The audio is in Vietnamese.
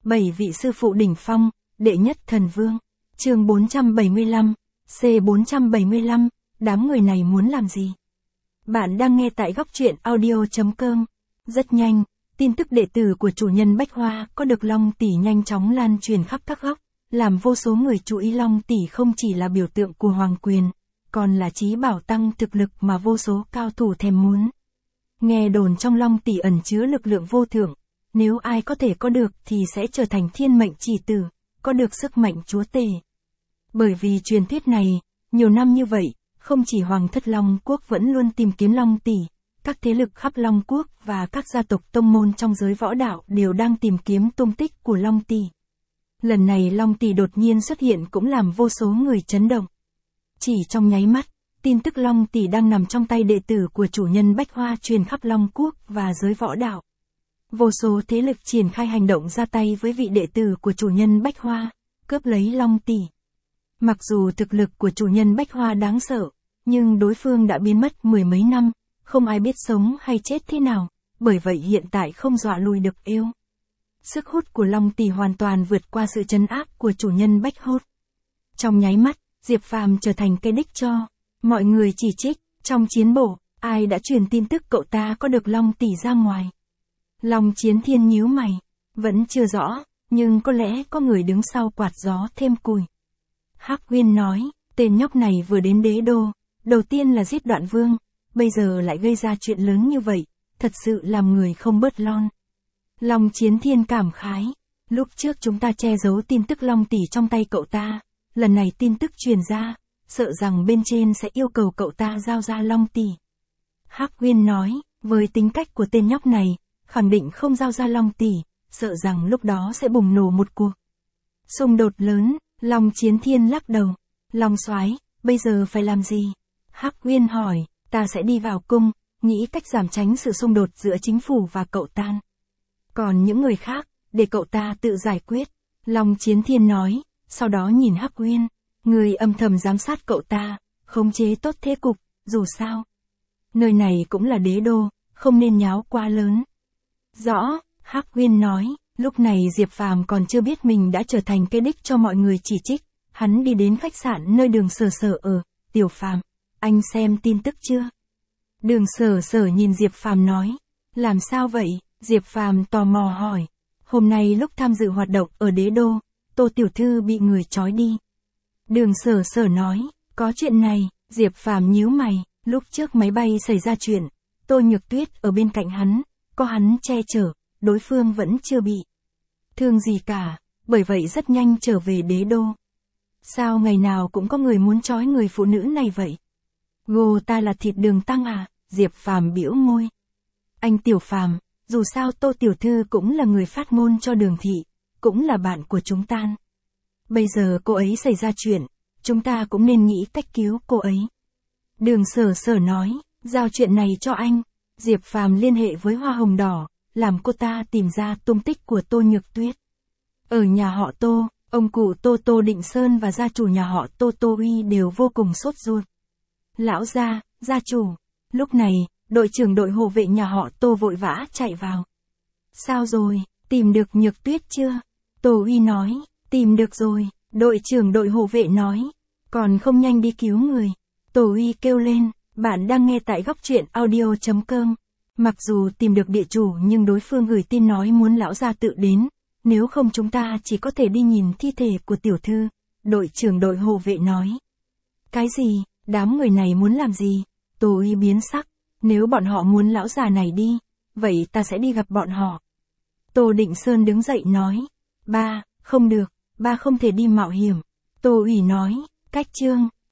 7 vị sư phụ đỉnh phong, đệ nhất thần vương. Chương 475, C475, đám người này muốn làm gì? Bạn đang nghe tại góc truyện audio.com. Rất nhanh, tin tức đệ tử của chủ nhân Bách Hoa có được Long Tỷ nhanh chóng lan truyền khắp các góc, làm vô số người chú ý. Long Tỷ không chỉ là biểu tượng của hoàng quyền, còn là chí bảo tăng thực lực mà vô số cao thủ thèm muốn. Nghe đồn trong Long Tỷ ẩn chứa lực lượng vô thượng, nếu ai có thể có được thì sẽ trở thành thiên mệnh chỉ tử, có được sức mạnh chúa tể. Bởi vì truyền thuyết này, nhiều năm như vậy, không chỉ Hoàng thất Long Quốc vẫn luôn tìm kiếm Long Tỷ, các thế lực khắp Long Quốc và các gia tộc tông môn trong giới võ đạo đều đang tìm kiếm tung tích của Long Tỷ. Lần này Long Tỷ đột nhiên xuất hiện cũng làm vô số người chấn động. Chỉ trong nháy mắt, tin tức Long Tỷ đang nằm trong tay đệ tử của chủ nhân Bách Hoa truyền khắp Long Quốc và giới võ đạo. Vô số thế lực triển khai hành động ra tay với vị đệ tử của chủ nhân Bách Hoa, cướp lấy Long Tỷ. Mặc dù thực lực của chủ nhân Bách Hoa đáng sợ, nhưng đối phương đã biến mất mười mấy năm, không ai biết sống hay chết thế nào, bởi vậy hiện tại không dọa lùi được yêu. Sức hút của Long Tỷ hoàn toàn vượt qua sự trấn áp của chủ nhân Bách Hốt. Trong nháy mắt, Diệp Phàm trở thành cái đích cho mọi người chỉ trích. Trong chiến bộ, ai đã truyền tin tức cậu ta có được Long Tỷ ra ngoài? Long Chiến Thiên nhíu mày, vẫn chưa rõ, nhưng có lẽ có người đứng sau quạt gió thêm củi. Hắc Uyên nói, tên nhóc này vừa đến đế đô, đầu tiên là giết Đoạn Vương, bây giờ lại gây ra chuyện lớn như vậy, thật sự làm người không bớt lon. Long Chiến Thiên cảm khái, lúc trước chúng ta che giấu tin tức Long Tỷ trong tay cậu ta, lần này tin tức truyền ra, sợ rằng bên trên sẽ yêu cầu cậu ta giao ra Long Tỷ. Hắc Uyên nói, với tính cách của tên nhóc này, khẳng định không giao ra Long Tỷ, sợ rằng lúc đó sẽ bùng nổ một cuộc xung đột lớn. Long Chiến Thiên lắc đầu, Long soái, bây giờ phải làm gì? Hắc Uyên hỏi, ta sẽ đi vào cung, nghĩ cách giảm tránh sự xung đột giữa chính phủ và cậu ta. Còn những người khác, để cậu ta tự giải quyết. Long Chiến Thiên nói, sau đó nhìn Hắc Uyên, người âm thầm giám sát cậu ta, khống chế tốt thế cục, dù sao. Nơi này cũng là đế đô, không nên nháo quá lớn. Rõ, Hắc Uyên nói, lúc này Diệp Phàm còn chưa biết mình đã trở thành cái đích cho mọi người chỉ trích. Hắn đi đến khách sạn nơi Đường Sở Sở ở, Tiểu Phàm, anh xem tin tức chưa? Đường Sở Sở nhìn Diệp Phàm nói, làm sao vậy? Diệp Phàm tò mò hỏi, hôm nay lúc tham dự hoạt động ở đế đô, Tô tiểu thư bị người trói đi. Đường Sở Sở nói, có chuyện này. Diệp Phàm nhíu mày, lúc trước máy bay xảy ra chuyện, Tô Nhược Tuyết ở bên cạnh hắn, có hắn che chở, đối phương vẫn chưa bị thương gì cả, bởi vậy rất nhanh trở về đế đô. Sao ngày nào cũng có người muốn trói người phụ nữ này vậy? Gô ta là thịt Đường Tăng à? Diệp Phàm bĩu môi. Anh Tiểu Phàm, dù sao Tô tiểu thư cũng là người phát ngôn cho Đường thị, cũng là bạn của chúng ta. Bây giờ cô ấy xảy ra chuyện, chúng ta cũng nên nghĩ cách cứu cô ấy. Đường Sở Sở nói, giao chuyện này cho anh. Diệp Phàm liên hệ với Hoa Hồng Đỏ, làm cô ta tìm ra tung tích của Tô Nhược Tuyết. Ở nhà họ Tô, ông cụ Tô Định Sơn và gia chủ nhà họ Tô Uy đều vô cùng sốt ruột. Lão gia, gia chủ. Lúc này, đội trưởng đội hộ vệ nhà họ Tô vội vã chạy vào. Sao rồi, tìm được Nhược Tuyết chưa? Tô Uy nói, tìm được rồi. Đội trưởng đội hộ vệ nói, còn không nhanh đi cứu người. Tô Uy kêu lên, bạn đang nghe tại góc truyện audio.com. Mặc dù tìm được địa chủ nhưng đối phương gửi tin nói muốn lão gia tự đến, nếu không chúng ta chỉ có thể đi nhìn thi thể của tiểu thư. Đội trưởng đội hộ vệ nói. Cái gì, đám người này muốn làm gì? Tô Uy biến sắc, nếu bọn họ muốn lão già này đi, vậy ta sẽ đi gặp bọn họ. Tô Định Sơn đứng dậy nói, ba, không được, ba không thể đi mạo hiểm. Tô Uy nói, cách chương.